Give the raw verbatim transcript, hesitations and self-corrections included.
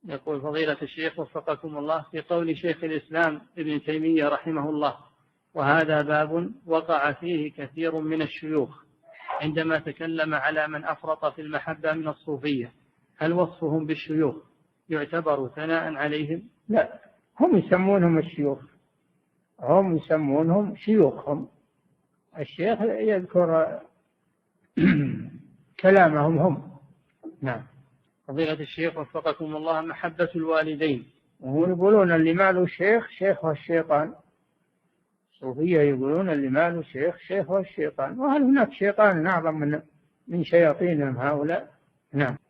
يقول فضيلة الشيخ وفقكم الله، في قول شيخ الإسلام ابن تيمية رحمه الله: وهذا باب وقع فيه كثير من الشيوخ، عندما تكلم على من أفرط في المحبة من الصوفية، هل وصفهم بالشيوخ يعتبر ثناء عليهم؟ لا، هم يسمونهم الشيوخ، هم يسمونهم شيوخهم. الشيخ يذكر كلامهم هم. نعم. فضيلة الشيخ وفقكم الله، محبة الوالدين. ويقولون اللي ما له شيخ شيخه الشيطان. الصوفية يقولون اللي ما له شيخ شيخه الشيطان. وهل هناك شيطان أعظم من من شياطينهم هؤلاء؟ نعم.